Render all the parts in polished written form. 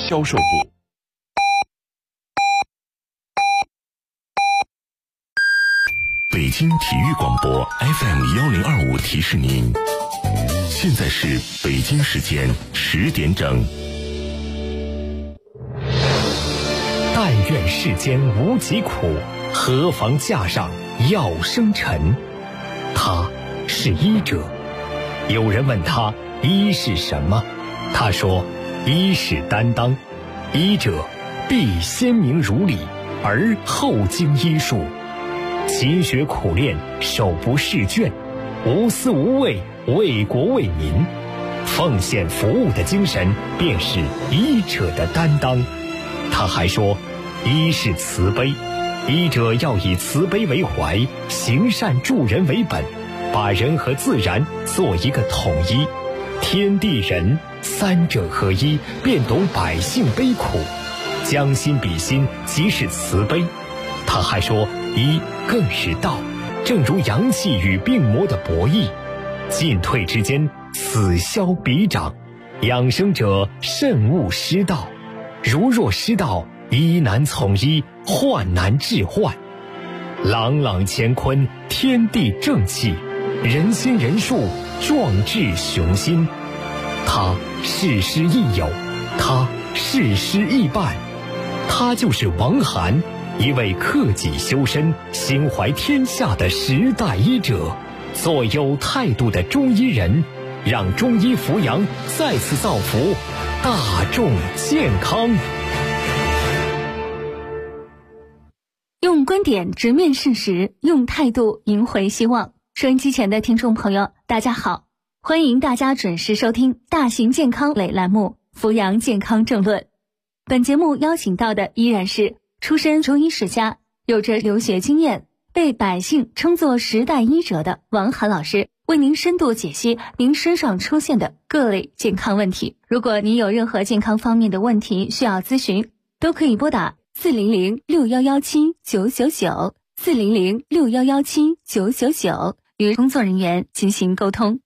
销售部。北京体育广播 FM1025 提示您，现在是北京时间10点整。 但愿世间无疾苦，何妨架上药生尘。他是医者。有人问他医是什么，他说医是担当，医者必先明如理，而后经医术，勤学苦练，手不释卷，无私无畏，为国为民，奉献服务的精神便是医者的担当。他还说医是慈悲，医者要以慈悲为怀，行善助人为本，把人和自然做一个统一，天地人三者合一，便懂百姓悲苦，将心比心，即是慈悲。他还说医更是道，正如阳气与病魔的博弈，进退之间，此消彼长，养生者慎勿失道，如若失道，医难从医，患难治患。朗朗乾坤，天地正气，人心人术，壮志雄心。他事师亦友，他事师亦伴，他就是王涵，一位克己修身、心怀天下的时代医者，做有态度的中医人，让中医扶阳再次造福大众健康。 用观点直面事实，用态度赢回希望。收音机前的听众朋友，大家好，欢迎大家准时收听大型健康类栏目《扶阳健康政论》。本节目邀请到的依然是出身中医世家，有着留学经验，被百姓称作时代医者的王涵老师，为您深度解析您身上出现的各类健康问题。如果您有任何健康方面的问题需要咨询，都可以拨打400617999 400617999与工作人员进行沟通。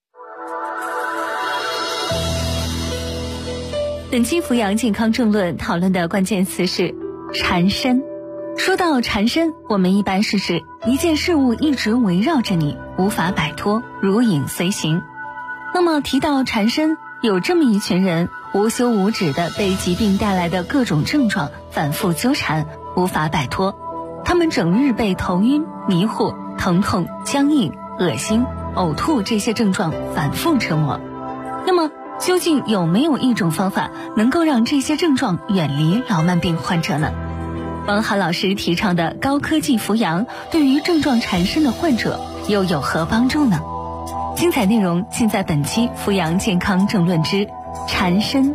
本期扶阳健康政论讨论的关键词是缠身。说到缠身，我们一般是指一件事物一直围绕着你，无法摆脱，如影随形。那么提到缠身，有这么一群人，无休无止地被疾病带来的各种症状反复纠缠，无法摆脱。他们整日被头晕、迷糊、疼痛、僵硬、恶心、呕吐这些症状反复折磨。那么究竟有没有一种方法能够让这些症状远离老慢病患者呢？王涵老师提倡的高科技扶阳，对于症状缠身的患者又有何帮助呢？精彩内容尽在本期扶阳健康政论之缠身。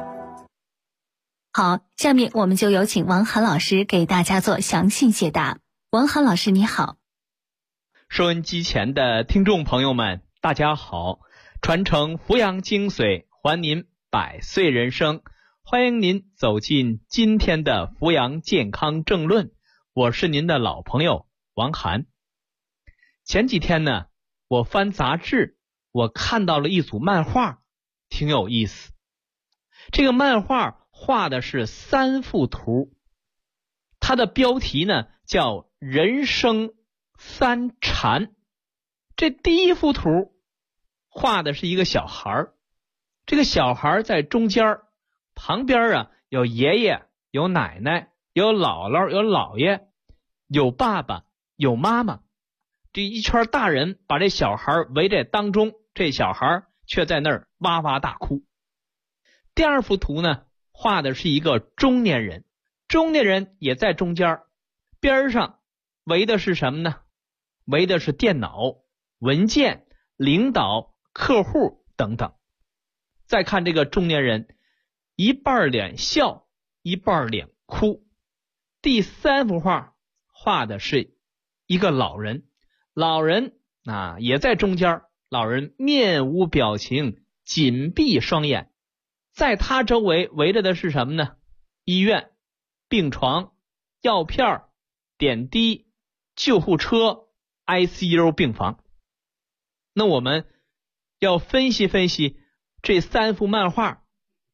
好，下面我们就有请王涵老师给大家做详细解答。王涵老师你好。 收音机前的听众朋友们大家好，传承扶阳精髓，还您百岁人生，欢迎您走进今天的扶阳健康政论，我是您的老朋友王涵。前几天呢，我翻杂志，我看到了一组漫画，挺有意思。这个漫画画的是3幅图，它的标题呢叫人生3缠。这第一幅图画的是一个小孩，这个小孩在中间，旁边有爷爷，有奶奶，有姥姥，有姥爷，有爸爸，有妈妈。这一圈大人把这小孩围在当中，这小孩却在那儿哇哇大哭。第二幅图呢，画的是一个中年人，中年人也在中间，边上围的是什么呢？围的是电脑、文件、领导、客户等等。再看这个中年人，一半脸笑，一半脸哭。第3幅画画的是一个老人，老人也在中间，老人面无表情，紧闭双眼。在他周围围着的是什么呢？医院、病床、药片、点滴、救护车、ICU 病房。那我们要分析分析这3幅漫画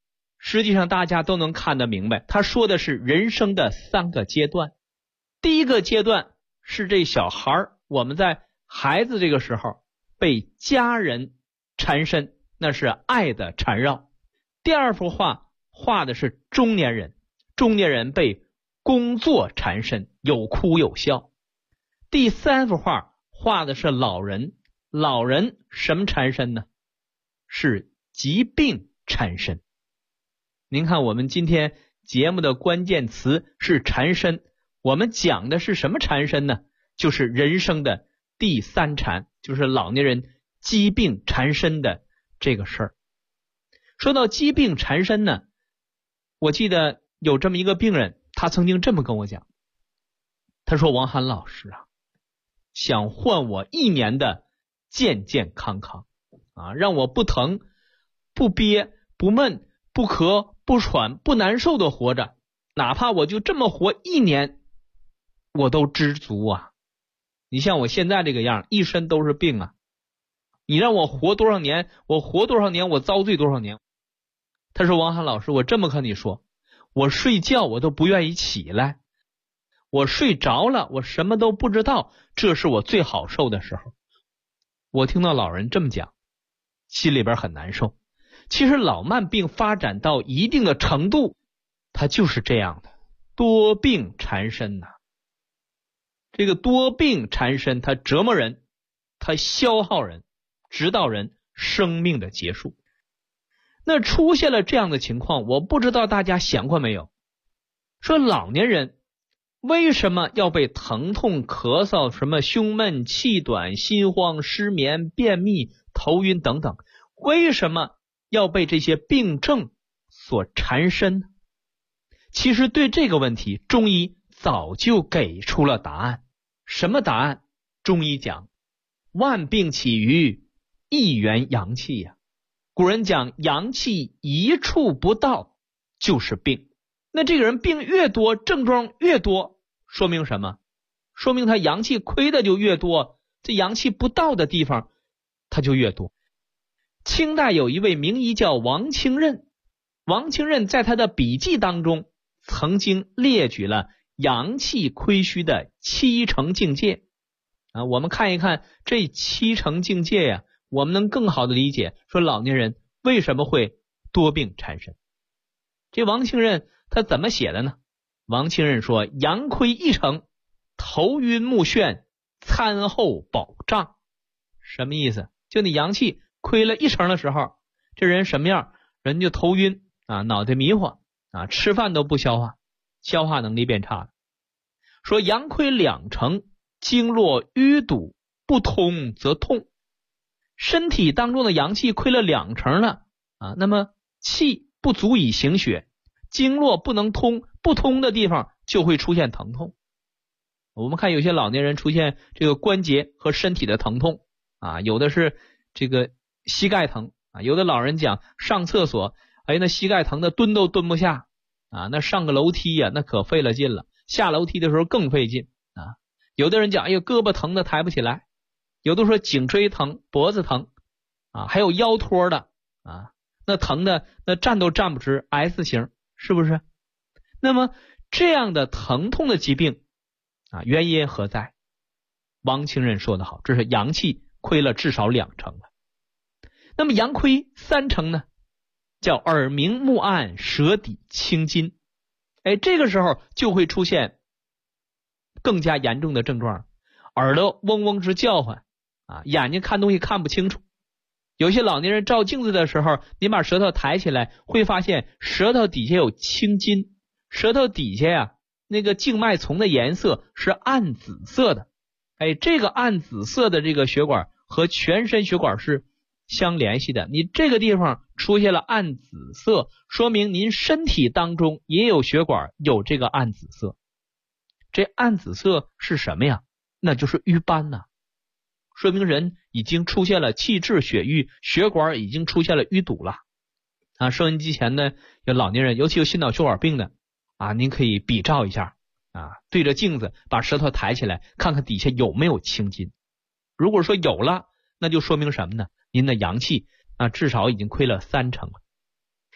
实际上大家都能看得明白，他说的是人生的3个阶段。第一个阶段是这小孩，我们在孩子这个时候被家人缠身，那是爱的缠绕。第二幅画画的是中年人，中年人被工作缠身，有哭有笑。第三幅画画的是老人，老人什么缠身呢？是疾病缠身。您看我们今天节目的关键词是缠身，我们讲的是什么缠身呢？就是人生的第3缠，就是老年人疾病缠身的这个事儿。说到疾病缠身呢，我记得有这么一个病人，他曾经这么跟我讲，他说王涵老师啊，想换我1年的健健康康啊，让我不疼不憋不闷不咳不喘不难受的活着，哪怕我就这么活1年我都知足啊。你像我现在这个样，一身都是病啊，你让我活多少年我活多少年，我遭罪多少年。他说王涵老师，我这么跟你说，我睡觉我都不愿意起来，我睡着了我什么都不知道，这是我最好受的时候。我听到老人这么讲，心里边很难受。其实老慢病发展到一定的程度，它就是这样的，多病缠身呐。这个多病缠身，它折磨人，它消耗人，直到人生命的结束。那出现了这样的情况，我不知道大家想过没有，说老年人为什么要被疼痛、咳嗽、什么胸闷、气短、心慌、失眠、便秘、头晕等等，为什么要被这些病症所缠身呢？其实对这个问题，中医早就给出了答案。什么答案？中医讲，万病起于一元阳气呀。古人讲，阳气一处不到就是病。那这个人病越多，症状越多，说明什么？说明他阳气亏的就越多，这阳气不到的地方他就越多。清代有一位名医叫王清任，王清任在他的笔记当中曾经列举了阳气亏虚的7成境界啊。我们看一看这7成境界呀，我们能更好的理解说老年人为什么会多病缠身。这王清任他怎么写的呢？王清任说，阳亏1成，头晕目眩，餐后饱胀。什么意思？就你阳气亏了1成的时候，这人什么样？人就头晕啊，脑袋迷糊啊，吃饭都不消化，消化能力变差了。说阳亏2成，经络淤堵，不通则痛。身体当中的阳气亏了2成了啊，那么气不足以行血，经络不能通，不通的地方就会出现疼痛。我们看有些老年人出现这个关节和身体的疼痛啊，有的是这个膝盖疼啊，有的老人讲上厕所，哎，那膝盖疼的蹲都蹲不下啊，那上个楼梯呀，那可费了劲了，下楼梯的时候更费劲啊。有的人讲，哎呦，胳膊疼的抬不起来，有的说颈椎疼，脖子疼啊，还有腰托的啊，那疼的那站都站不直 S 型，是不是？那么这样的疼痛的疾病啊，原因何在？王清任说得好，这是阳气亏了至少2成了。那么阳亏3成呢，叫耳鸣目暗，舌底青筋。哎，这个时候就会出现更加严重的症状，耳朵嗡嗡直叫唤啊，眼睛看东西看不清楚。有些老年人照镜子的时候，你把舌头抬起来，会发现舌头底下有青筋，舌头底下呀，那个静脉丛的颜色是暗紫色的。哎，这个暗紫色的这个血管和全身血管是相联系的，你这个地方出现了暗紫色，说明您身体当中也有血管有这个暗紫色。这暗紫色是什么呀？那就是瘀斑呐，说明人已经出现了气滞血瘀，血管已经出现了淤堵了啊。收音机前呢有老年人，尤其有心脑血管病的啊，您可以比照一下啊，对着镜子把舌头抬起来，看看底下有没有青筋。如果说有了，那就说明什么呢？您的阳气啊至少已经亏了3成了。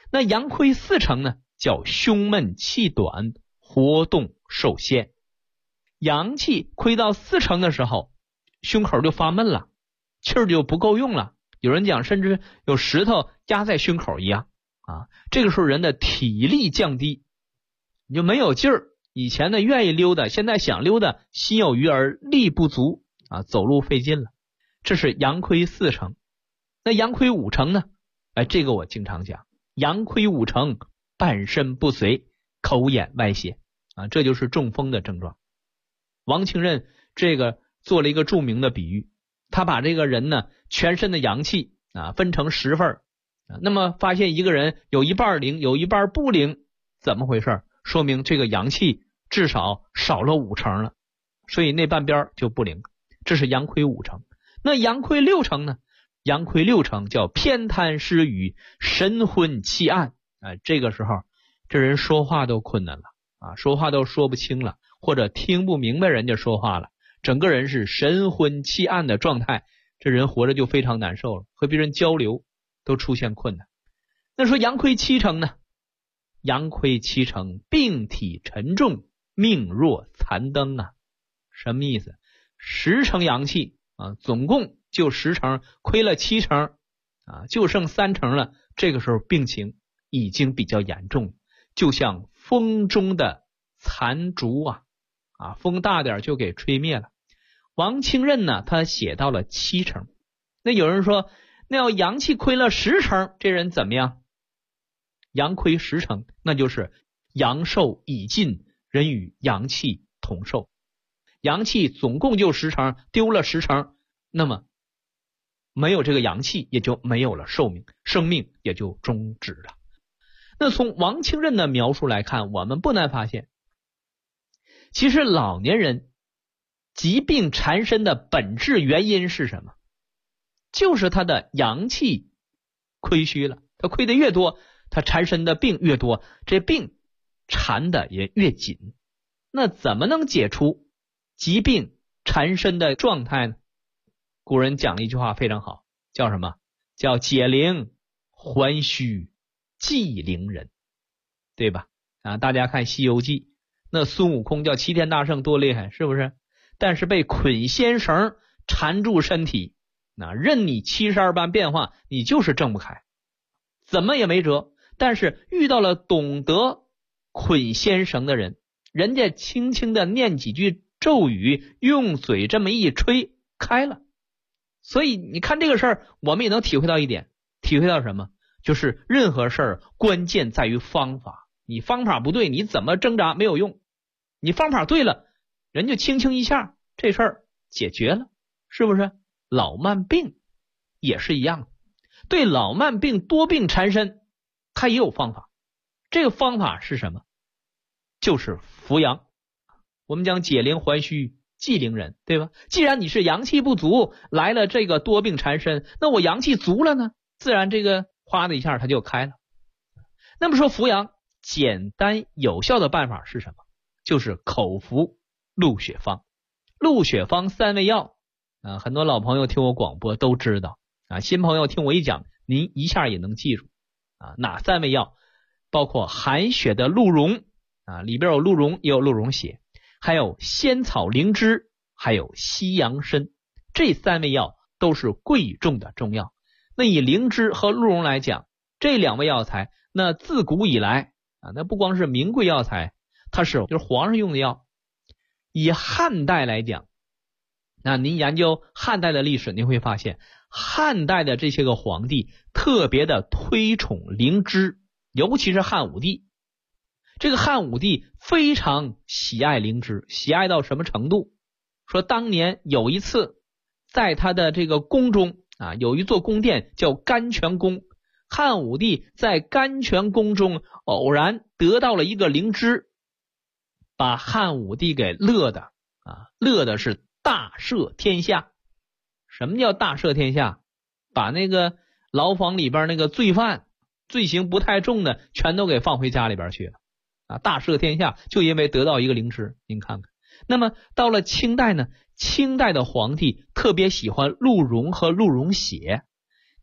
那阳亏4成呢，叫胸闷气短，活动受限。阳气亏到4成的时候，胸口就发闷了，气儿就不够用了，有人讲甚至有石头压在胸口一样啊。这个时候人的体力降低，你就没有劲儿，以前呢愿意溜达，现在想溜达心有余而力不足啊，走路费劲了。这是阳亏4成。那阳亏5成呢？这个我经常讲，阳亏5成，半身不遂，口眼外泄啊，这就是中风的症状。王清任这个做了一个著名的比喻，他把这个人呢全身的阳气啊分成10份那么发现一个人有一半灵，有一半不灵，怎么回事？说明这个阳气至少少了5成了，所以那半边就不灵。这是阳亏5成。那阳亏6成呢？阳亏6成叫偏瘫失语，神昏气暗这个时候这人说话都困难了啊，说话都说不清了，或者听不明白人家说话了，整个人是神昏气暗的状态，这人活着就非常难受了，和别人交流都出现困难。那说阳亏7成呢？阳亏7成，病体沉重，命若残灯啊。什么意思？10成阳气啊，总共就10成，亏了7成啊，就剩3成了。这个时候病情已经比较严重，就像风中的残烛啊，风大点就给吹灭了。王清任呢，他写到了7成。那有人说，那要阳气亏了10成，这人怎么样？阳亏10成，那就是阳寿已尽，人与阳气同寿。阳气总共就10成，丢了10成，那么没有这个阳气，也就没有了寿命，生命也就终止了。那从王清任的描述来看，我们不难发现，其实老年人疾病缠身的本质原因是什么？就是他的阳气亏虚了，他亏的越多，他缠身的病越多，这病缠的也越紧。那怎么能解除疾病缠身的状态呢？古人讲了一句话非常好，叫什么？叫解铃还须系铃人，对吧？大家看《西游记》，那孙悟空叫齐天大圣多厉害，是不是？但是被捆仙绳缠住身体，那任你72般变化，你就是挣不开，怎么也没辙。但是遇到了懂得捆仙绳的人，人家轻轻的念几句咒语，用嘴这么一吹，开了。所以你看这个事儿，我们也能体会到一点，体会到什么？就是任何事儿关键在于方法，你方法不对，你怎么挣扎没有用，你方法对了，人就轻轻一下，这事儿解决了，是不是？老慢病也是一样的，对老慢病多病缠身，它也有方法。这个方法是什么？就是扶阳。我们讲解铃还须系铃人，对吧？既然你是阳气不足，来了这个多病缠身，那我阳气足了呢，自然这个哗的一下它就开了。那么说扶阳简单有效的办法是什么？就是口服鹿血方。鹿血方3味药很多老朋友听我广播都知道新朋友听我一讲，您一下也能记住哪3味药？包括含血的鹿茸里边有鹿茸，也有鹿茸血，还有仙草灵芝，还有西洋参。这3味药都是贵重的中药。那以灵芝和鹿茸来讲，这2味药材那自古以来那不光是名贵药材，它是就是皇上用的药。以汉代来讲，那您研究汉代的历史，您会发现汉代的这些个皇帝特别的推崇灵芝，尤其是汉武帝。这个汉武帝非常喜爱灵芝，喜爱到什么程度？说当年有一次在他的这个宫中有一座宫殿叫甘泉宫，汉武帝在甘泉宫中偶然得到了一个灵芝，把汉武帝给乐的是大赦天下。什么叫大赦天下？把那个牢房里边那个罪犯，罪行不太重的全都给放回家里边去了大赦天下，就因为得到一个灵芝。您看看，那么到了清代呢，清代的皇帝特别喜欢鹿茸和鹿茸血。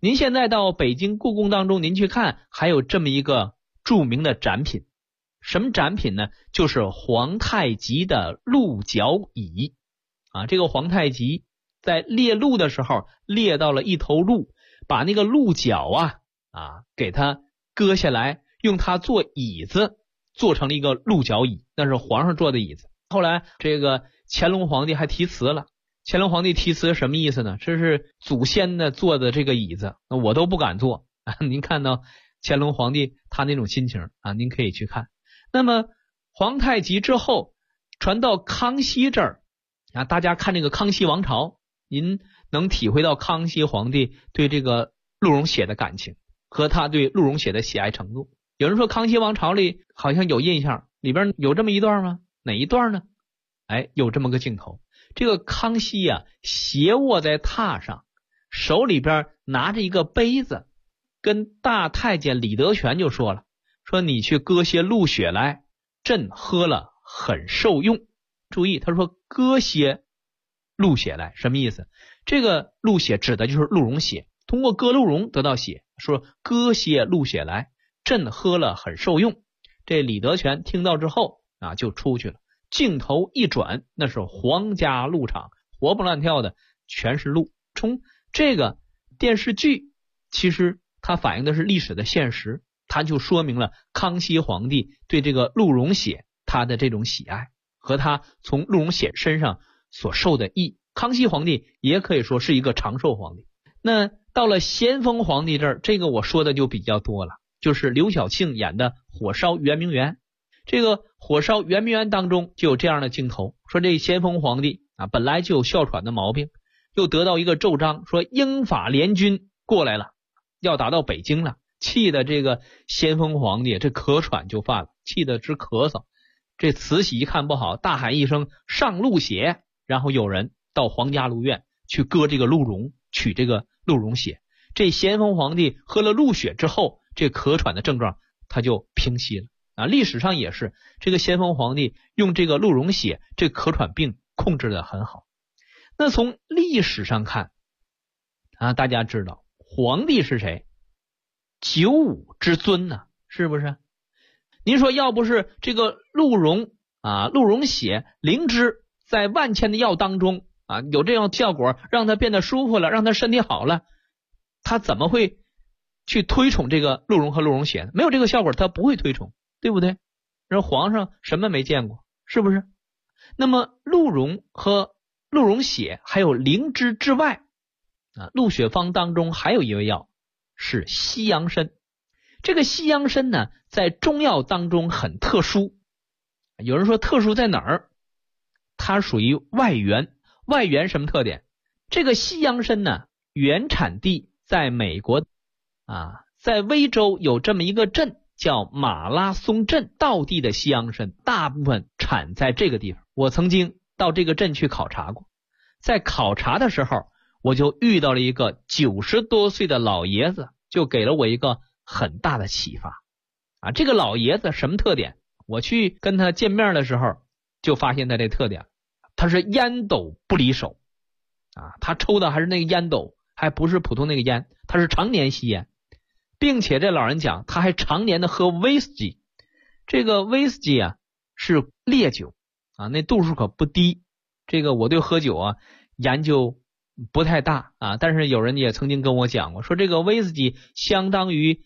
您现在到北京故宫当中，您去看，还有这么一个著名的展品。什么展品呢？就是皇太极的鹿角椅啊。这个皇太极在猎鹿的时候猎到了一头鹿，把那个鹿角给它割下来，用它做椅子，做成了一个鹿角椅，那是皇上坐的椅子。后来这个乾隆皇帝还题词了，乾隆皇帝题词什么意思呢？这是祖先的坐的这个椅子，那我都不敢坐啊。您看到乾隆皇帝他那种心情啊，您可以去看。那么皇太极之后传到康熙这儿啊，大家看这个康熙王朝，您能体会到康熙皇帝对这个鹿茸血的感情和他对鹿茸血的喜爱程度。有人说康熙王朝里好像有印象，里边有这么一段吗？哪一段呢？有这么个镜头，这个康熙斜卧在榻上，手里边拿着一个杯子，跟大太监李德全就说了，说你去割些鹿血来，朕喝了很受用。注意，他说割些鹿血来，什么意思？这个鹿血指的就是鹿茸血，通过割鹿茸得到血，说割些鹿血来，朕喝了很受用。这李德全听到之后就出去了。镜头一转，那是皇家鹿场，活蹦乱跳的全是鹿。从这个电视剧其实它反映的是历史的现实，它就说明了康熙皇帝对这个鹿茸血他的这种喜爱和他从鹿茸血身上所受的益。康熙皇帝也可以说是一个长寿皇帝。那到了咸丰皇帝这儿，这个我说的就比较多了，就是刘晓庆演的火烧圆明园。这个火烧圆明园当中就有这样的镜头，说这咸丰皇帝本来就有哮喘的毛病，又得到一个奏章，说英法联军过来了，要打到北京了，气的这个咸丰皇帝这咳喘就犯了，气得直咳嗽。这慈禧一看不好，大喊一声上鹿血，然后有人到皇家鹿院去割这个鹿茸，取这个鹿茸血。这咸丰皇帝喝了鹿血之后，这咳喘的症状他就平息了历史上也是这个咸丰皇帝用这个鹿茸血，这咳喘病控制得很好。那从历史上看大家知道皇帝是谁？九五之尊是不是？您说要不是这个鹿茸血灵芝在万千的药当中有这样效果，让他变得舒服了，让他身体好了，他怎么会去推崇这个鹿茸和鹿茸血呢？没有这个效果他不会推崇，对不对？然后皇上什么没见过，是不是？那么鹿茸和鹿茸血还有灵芝之外鹿血方当中还有一味药是西洋参。这个西洋参呢，在中药当中很特殊。有人说特殊在哪儿？它属于外源。外源什么特点？这个西洋参呢，原产地在美国在威州有这么一个镇叫马拉松镇，道地的西洋参大部分产在这个地方。我曾经到这个镇去考察过，在考察的时候我就遇到了一个90多岁的老爷子，就给了我一个很大的启发这个老爷子什么特点？我去跟他见面的时候就发现他这特点，他是烟斗不离手他抽的还是那个烟斗，还不是普通那个烟，他是常年吸烟，并且这老人讲他还常年的喝威士忌。这个威士忌是烈酒那度数可不低。这个我对喝酒研究不太大但是有人也曾经跟我讲过，说这个威士忌相当于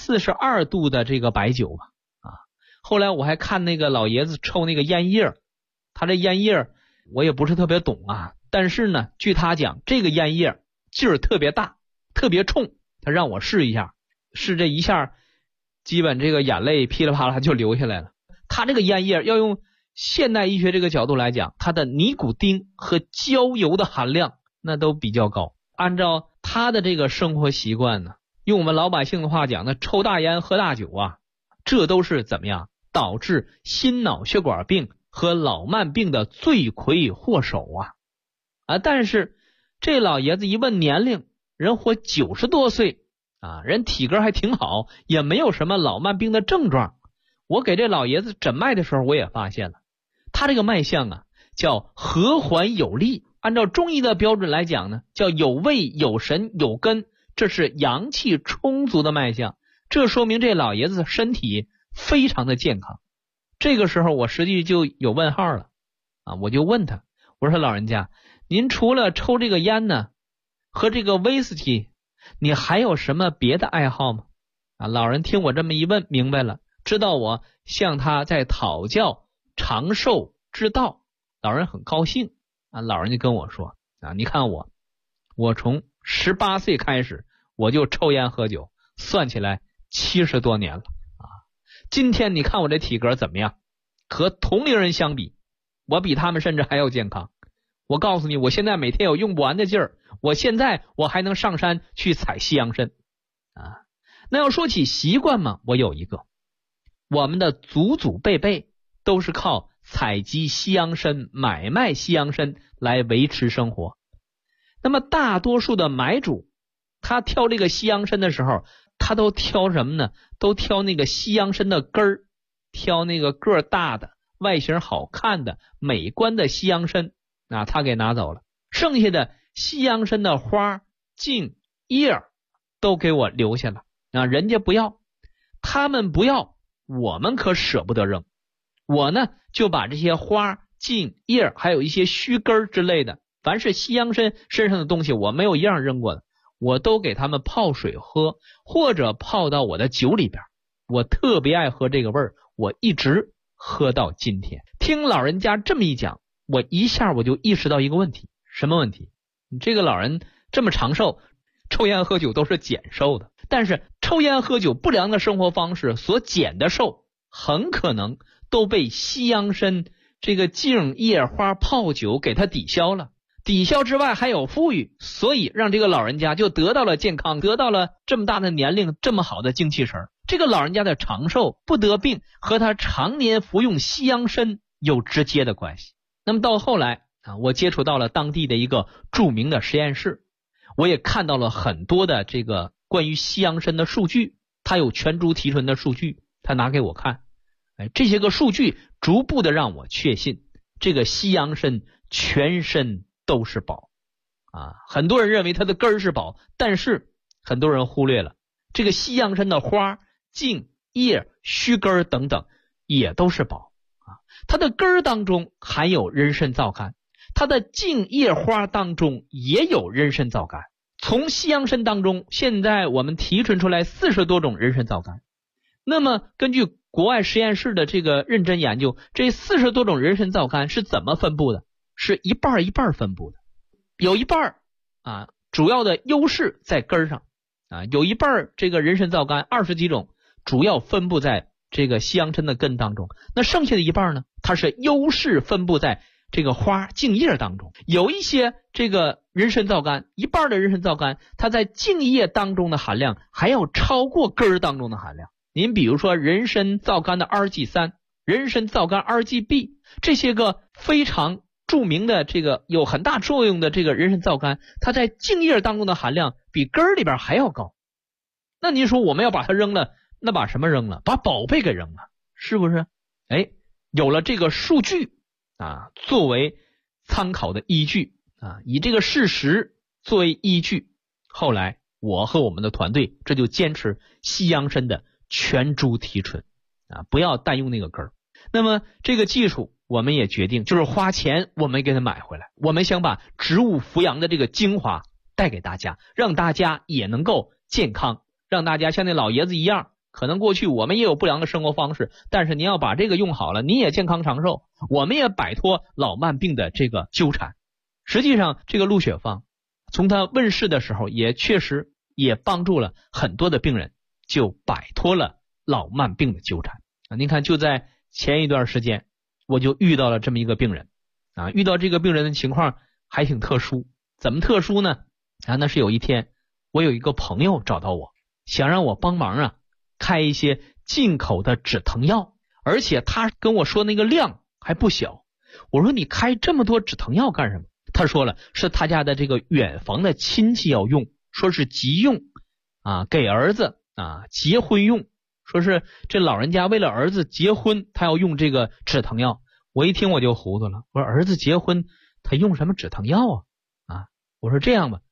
42度的这个白酒吧后来我还看那个老爷子抽那个烟叶，他这烟叶我也不是特别懂但是呢据他讲这个烟叶劲儿特别大，特别冲，他让我试一下，试这一下基本这个眼泪噼里啪啦就流下来了。他这个烟叶要用现代医学这个角度来讲，它的尼古丁和焦油的含量那都比较高。按照他的这个生活习惯呢，用我们老百姓的话讲，那抽大烟喝大酒这都是怎么样导致心脑血管病和老慢病的罪魁祸首但是这老爷子一问年龄，人活90多岁人体格还挺好，也没有什么老慢病的症状。我给这老爷子诊脉的时候我也发现了，他这个脉象叫和缓有力，按照中医的标准来讲呢，叫有胃有神有根， 这是阳气充足的脉象，这说明这老爷子身体非常的健康。这个时候我实际就有问号了我就问他，我说老人家，您除了抽这个烟呢和这个威士忌，你还有什么别的爱好吗？老人听我这么一问明白了，知道我向他在讨教长寿之道，老人很高兴老人就跟我说你看我从18岁开始我就抽烟喝酒，算起来70多年了今天你看我这体格怎么样？和同龄人相比，我比他们甚至还要健康。我告诉你，我现在每天有用不完的劲儿，我还能上山去采西洋参那要说起习惯嘛，我有一个，我们的祖祖辈辈都是靠采集西洋参、买卖西洋参来维持生活。那么大多数的买主，他挑这个西洋参的时候，他都挑什么呢？都挑那个西洋参的根儿，挑那个个儿大的、外形好看的、美观的西洋参他给拿走了。剩下的西洋参的花、茎、叶都给我留下了人家不要，他们不要，我们可舍不得扔。我呢就把这些花、茎、叶还有一些须根之类的，凡是西洋参身上的东西，我没有一样扔过的，我都给他们泡水喝，或者泡到我的酒里边。我特别爱喝这个味儿，我一直喝到今天。听老人家这么一讲，我一下我就意识到一个问题。什么问题？这个老人这么长寿，抽烟喝酒都是减寿的，但是抽烟喝酒不良的生活方式所减的寿，很可能都被西洋参这个茎叶花泡酒给它抵消了。抵消之外还有富裕，所以让这个老人家就得到了健康，得到了这么大的年龄，这么好的精气神。这个老人家的长寿不得病和他常年服用西洋参有直接的关系。那么到后来我接触到了当地的一个著名的实验室，我也看到了很多的这个关于西洋参的数据，他有全株提纯的数据，他拿给我看这些个数据逐步的让我确信这个西洋参全身都是宝很多人认为它的根儿是宝，但是很多人忽略了这个西洋参的花、茎、叶、须根等等也都是宝它的根儿当中含有人参皂苷，它的茎叶花当中也有人参皂苷。从西洋参当中，现在我们提纯出来40多种人参皂苷。那么根据国外实验室的这个认真研究，这40多种人参皂苷是怎么分布的？是一半一半分布的。有一半主要的优势在根上有一半这个人参皂苷20几种主要分布在这个西洋参的根当中，那剩下的一半呢，它是优势分布在这个花、茎叶当中。有一些这个人参皂苷，一半的人参皂苷它在茎叶当中的含量还要超过根儿当中的含量。您比如说人参皂苷的 RG3、人参皂苷 RGB 这些个非常著名的这个有很大作用的这个人参皂苷，它在茎叶当中的含量比根儿里边还要高。那您说我们要把它扔了，那把什么扔了？把宝贝给扔了，是不是？有了这个数据作为参考的依据以这个事实作为依据，后来我和我们的团队这就坚持西洋参的全株提纯不要单用那个根儿。那么这个技术我们也决定，就是花钱我们给它买回来，我们想把植物扶阳的这个精华带给大家，让大家也能够健康，让大家像那老爷子一样，可能过去我们也有不良的生活方式，但是你要把这个用好了，你也健康长寿，我们也摆脱老慢病的这个纠缠。实际上这个鹿血芳从它问世的时候也确实也帮助了很多的病人，就摆脱了老慢病的纠缠您看就在前一段时间我就遇到了这么一个病人遇到这个病人的情况还挺特殊。怎么特殊呢那是有一天我有一个朋友找到我，想让我帮忙开一些进口的止疼药，而且他跟我说那个量还不小。我说你开这么多止疼药干什么？他说了，是他家的这个远房的亲戚要用，说是急用给儿子结婚用，说是这老人家为了儿子结婚他要用这个止疼药。我一听我就糊涂了，我说儿子结婚他用什么止疼药我说这样吧，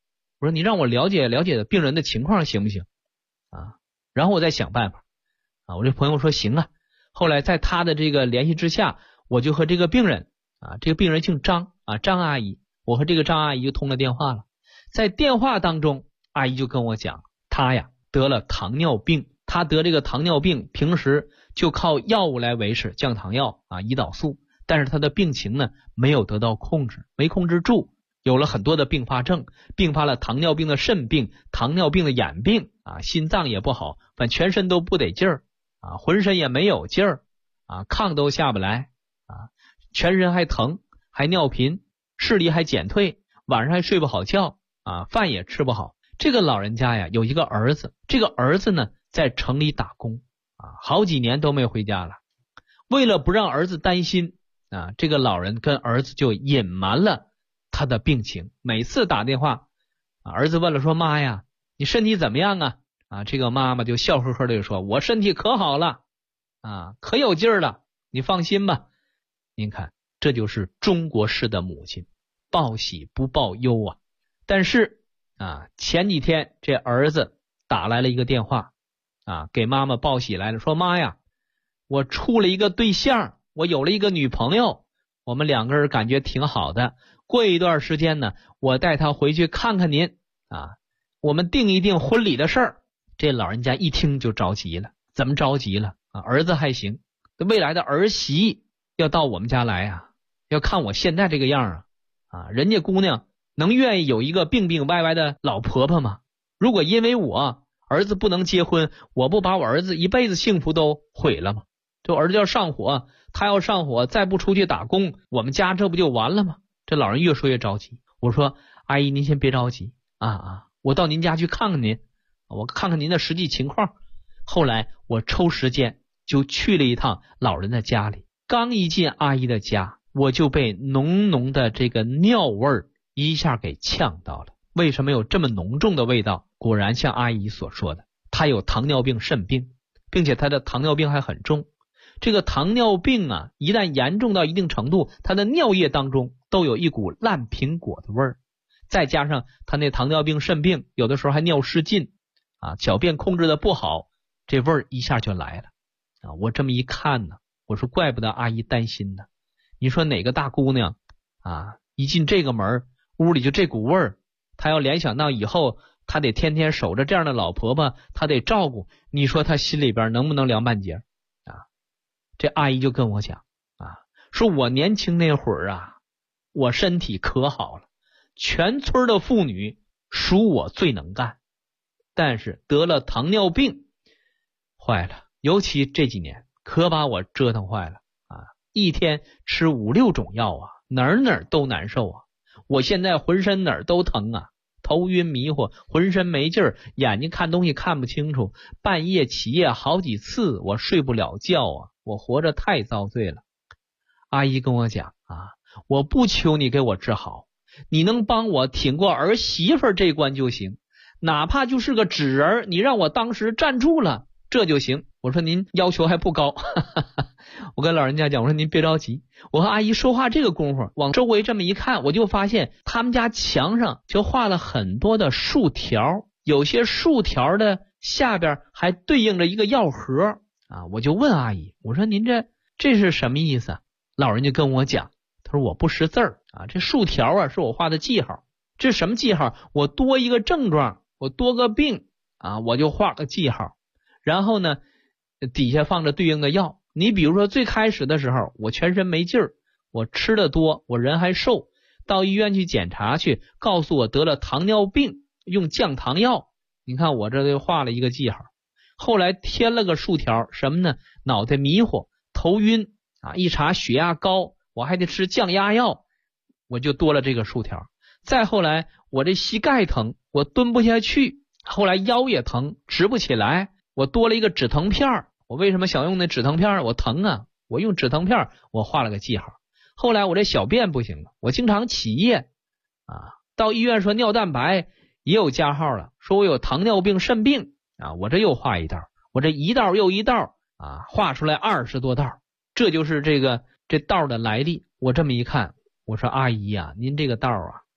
我说你让我了解了解病人的情况行不行啊？然后我再想办法啊。我这朋友说行啊。后来在他的这个联系之下，我就和这个病人啊，这个病人姓张啊，张阿姨，我和这个张阿姨就通了电话了。在电话当中，阿姨就跟我讲，她呀得了糖尿病，她得这个糖尿病，平时就靠药物来维持，降糖药啊，胰岛素，但是她的病情呢没有得到控制，没控制住，有了很多的并发症，并发了糖尿病的肾病、糖尿病的眼病啊，心脏也不好，反正全身都不得劲儿啊，浑身也没有劲儿啊，炕都下不来啊，全身还疼，还尿频，视力还减退，晚上还睡不好觉啊，饭也吃不好。这个老人家呀有一个儿子，这个儿子呢在城里打工啊，好几年都没回家了。为了不让儿子担心啊，这个老人跟儿子就隐瞒了他的病情。每次打电话啊，儿子问了说，妈呀，你身体怎么样啊？啊，这个妈妈就笑呵呵的就说，我身体可好了啊，可有劲儿了，你放心吧。您看，这就是中国式的母亲，报喜不报忧啊。但是啊，前几天这儿子打来了一个电话啊，给妈妈报喜来了，说妈呀，我处了一个对象，我有了一个女朋友，我们两个人感觉挺好的，过一段时间呢，我带她回去看看您啊，我们定一定婚礼的事儿。这老人家一听就着急了，怎么着急了啊？儿子还行，未来的儿媳要到我们家来啊，要看我现在这个样啊，人家姑娘能愿意有一个病病歪歪的老婆婆吗？如果因为我儿子不能结婚，我不把我儿子一辈子幸福都毁了吗？这儿子要上火，他要上火，再不出去打工，我们家这不就完了吗？这老人越说越着急。我说阿姨您先别着急啊，我到您家去看看您，我看看您的实际情况。后来我抽时间就去了一趟老人的家里，刚一进阿姨的家，我就被浓浓的这个尿味儿一下给呛到了。为什么有这么浓重的味道？果然像阿姨所说的，她有糖尿病肾病，并且她的糖尿病还很重。这个糖尿病啊，一旦严重到一定程度，她的尿液当中都有一股烂苹果的味儿，再加上她那糖尿病肾病，有的时候还尿失禁啊，小便控制的不好，这味儿一下就来了啊！我这么一看呢，我说怪不得阿姨担心呢。你说哪个大姑娘啊，一进这个门，屋里就这股味儿，她要联想到以后她得天天守着这样的老婆婆，她得照顾，你说她心里边能不能凉半截啊？这阿姨就跟我讲啊，说我年轻那会儿啊，我身体可好了，全村的妇女属我最能干，但是得了糖尿病坏了，尤其这几年可把我折腾坏了啊！一天吃5、6种药啊，哪儿都难受啊！我现在浑身哪儿都疼啊，头晕迷糊，浑身没劲儿，眼睛看东西看不清楚，半夜起夜好几次，我睡不了觉啊！我活着太遭罪了。阿姨跟我讲啊，我不求你给我治好，你能帮我挺过儿媳妇这关就行，哪怕就是个纸人，你让我当时站住了，这就行。我说您要求还不高我跟老人家讲，我说您别着急。我和阿姨说话这个功夫，往周围这么一看，我就发现他们家墙上就画了很多的竖条，有些竖条的下边还对应着一个药盒啊。我就问阿姨，我说您这是什么意思啊？老人就跟我讲，他说我不识字儿啊，这竖条啊是我画的记号。这是什么记号？我多一个症状，我多个病啊，我就画个记号。然后呢，底下放着对应的药。你比如说最开始的时候，我全身没劲儿，我吃的多，我人还瘦，到医院去检查去，告诉我得了糖尿病，用降糖药。你看我这就画了一个记号。后来添了个竖条，什么呢？脑袋迷糊，头晕啊，一查血压高，我还得吃降压药，我就多了这个竖条。再后来我这膝盖疼，我蹲不下去，后来腰也疼，直不起来，我多了一个止疼片。我为什么想用那止疼片？我疼啊，我用止疼片，我画了个记号。后来我这小便不行了，我经常起夜啊，到医院说尿蛋白也有加号了，说我有糖尿病肾病啊，我这又画一道，我这一道又一道啊，画出来20多道，这道的来历。我这么一看，我说阿姨啊，您这个道啊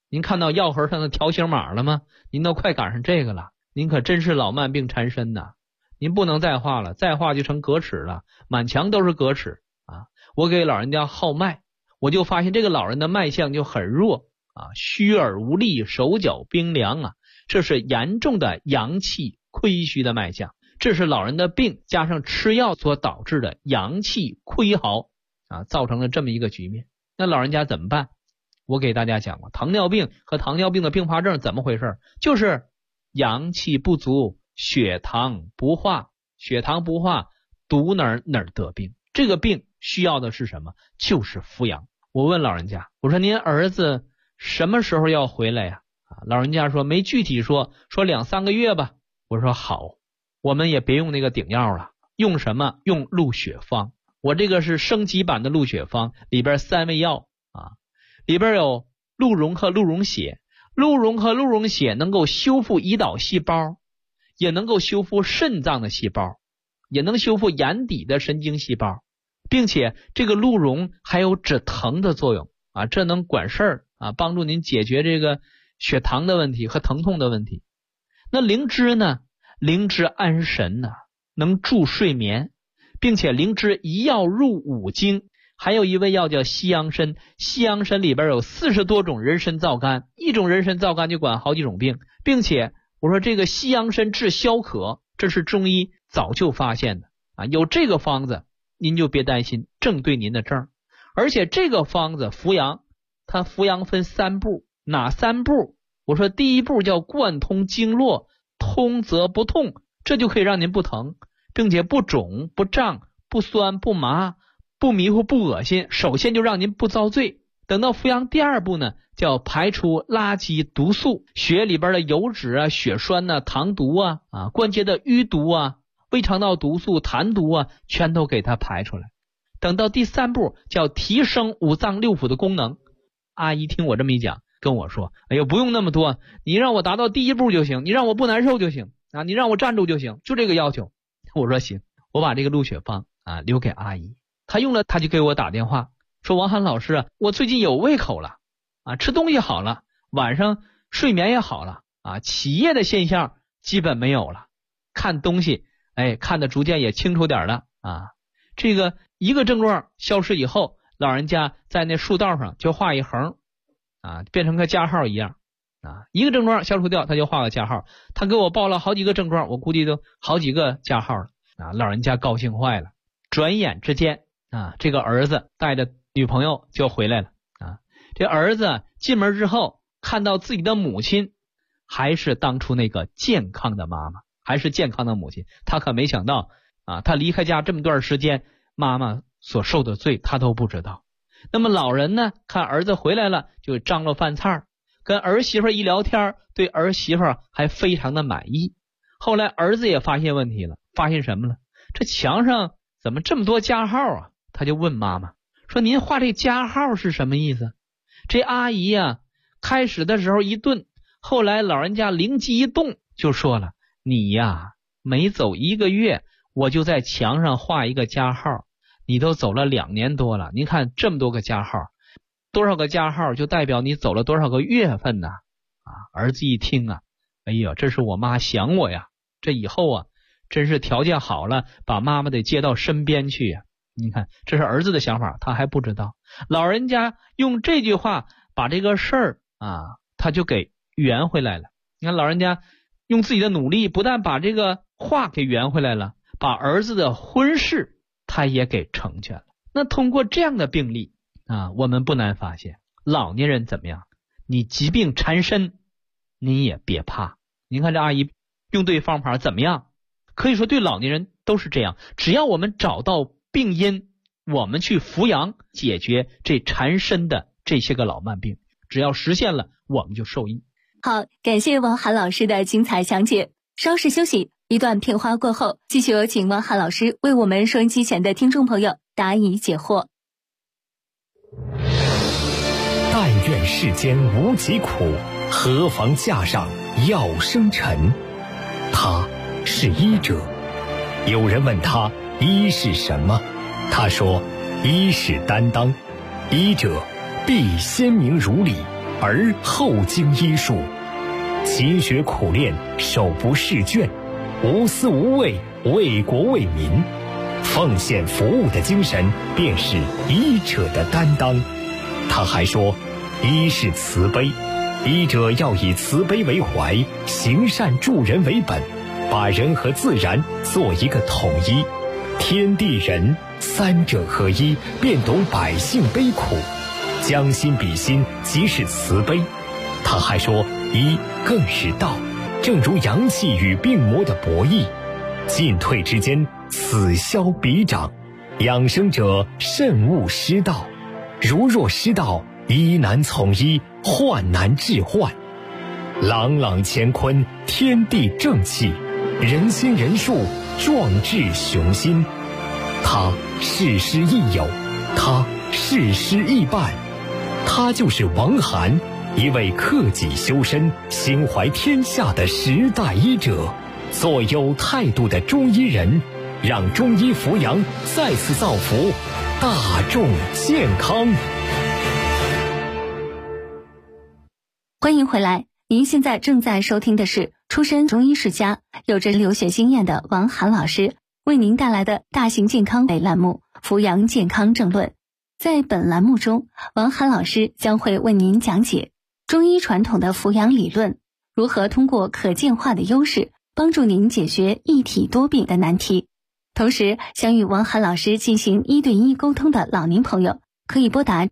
您看到药盒上的条形码了吗？您都快赶上这个了，您可真是老慢病缠身呐！您不能再画了，再画就成格齿了，满墙都是格齿啊！我给老人家号脉，我就发现这个老人的脉象就很弱啊，虚而无力，手脚冰凉啊，这是严重的阳气亏虚的脉象，这是老人的病加上吃药所导致的阳气亏耗啊，造成了这么一个局面。那老人家怎么办？我给大家讲过，糖尿病和糖尿病的并发症怎么回事？就是阳气不足，血糖不化，血糖不化，堵哪儿得病。这个病需要的是什么？就是扶阳。我问老人家，我说您儿子什么时候要回来呀？老人家说没具体说2-3个月吧。我说好，我们也别用那个顶药了，用什么？用鹿血方。我这个是升级版的鹿血方，里边3味药啊，里边有鹿茸和鹿茸血。鹿茸和鹿茸血能够修复胰岛细胞，也能够修复肾脏的细胞，也能修复眼底的神经细胞，并且这个鹿茸还有止疼的作用啊，这能管事儿啊，帮助您解决这个血糖的问题和疼痛的问题。那灵芝呢？灵芝安神呢，能助睡眠，并且灵芝一药入5经。还有一味药叫西洋参，西洋参里边有40多种人参皂苷，一种人参皂苷就管好几种病，并且我说这个西洋参治消渴，这是中医早就发现的啊，有这个方子您就别担心，正对您的症。而且这个方子扶阳，它扶阳分3步，哪3步？我说第一步叫贯通经络，通则不痛，这就可以让您不疼，并且不肿不胀不酸不麻不迷糊不恶心，首先就让您不遭罪。等到扶阳第2步呢，叫排出垃圾毒素，血里边的油脂啊、血栓啊、糖毒啊、关节的淤毒啊、胃肠道毒素、痰毒啊，全都给它排出来。等到第3步叫提升五脏六腑的功能。阿姨听我这么一讲，跟我说，哎呦，不用那么多，你让我达到第1步就行，你让我不难受就行啊，你让我站住就行，就这个要求。我说行，我把这个鹿血方啊留给阿姨，她用了，她就给我打电话说，王涵老师啊，我最近有胃口了啊，吃东西好了，晚上睡眠也好了啊，起夜的现象基本没有了，看东西看得逐渐也清楚点了啊。这个一个症状消失以后，老人家在那竖道上就画一横啊，变成个加号一样啊，一个症状消除掉他就画个加号。他给我报了好几个症状，我估计都好几个加号了啊，老人家高兴坏了。转眼之间啊，这个儿子带着女朋友就回来了啊。这儿子进门之后，看到自己的母亲还是当初那个健康的妈妈，还是健康的母亲，他可没想到啊，他离开家这么段时间，妈妈所受的罪他都不知道。那么老人呢，看儿子回来了，就张罗饭菜，跟儿媳妇一聊天，对儿媳妇还非常的满意。后来儿子也发现问题了，发现什么了？这墙上怎么这么多加号啊？他就问妈妈说，您画这加号是什么意思？这阿姨啊，开始的时候一顿，后来老人家灵机一动就说了，你呀，每走1个月我就在墙上画一个加号，你都走了2年多了，您看这么多个加号，多少个加号就代表你走了多少个月份呢？啊，儿子一听啊，哎呀，这是我妈想我呀，这以后啊真是条件好了，把妈妈得接到身边去呀。你看这是儿子的想法，他还不知道，老人家用这句话把这个事儿啊他就给圆回来了。你看老人家用自己的努力，不但把这个话给圆回来了，把儿子的婚事他也给成全了。那通过这样的病例啊，我们不难发现，老年人怎么样，你疾病缠身你也别怕。您看这阿姨用对方法怎么样？可以说对老年人都是这样，只要我们找到病因，我们去扶阳，解决这缠身的这些个老慢病，只要实现了，我们就受益。 好，感谢王涵老师的精彩讲解。稍事休息，一段片花过后，继续有请王涵老师为我们收音机前的听众朋友答疑解惑。 但愿世间无疾苦，何妨架上药生尘。他是医者，有人问他医是什么，他说医是担当，医者必鲜明如理， 而后经医术，勤学苦练，手不释卷，无私无畏，为国为民，奉献服务的精神便是医者的担当。他还说，医是慈悲，医者要以慈悲为怀，行善助人为本，把人和自然做一个统一，天地人三者合一，便懂百姓悲苦，将心比心，即是慈悲。他还说，医更是道，正如阳气与病魔的博弈，进退之间，此消彼长，养生者慎勿失道，如若失道，医难从医，患难治患。朗朗乾坤，天地正气，人心人术，壮志雄心。他事师亦友，他事师亦伴，他就是王涵，一位克己修身、心怀天下的时代医者，做有态度的中医人，让中医扶阳再次造福大众健康。 欢迎回来，您现在正在收听的是出身中医世家、有着留学经验的王涵老师为您带来的大型健康类栏目《扶阳健康政论》。在本栏目中，王涵老师将会为您讲解中医传统的扶阳理论，如何通过可见化的优势帮助您解决一体多病的难题。同时，想与王涵老师进行1对1沟通的老年朋友，可以拨打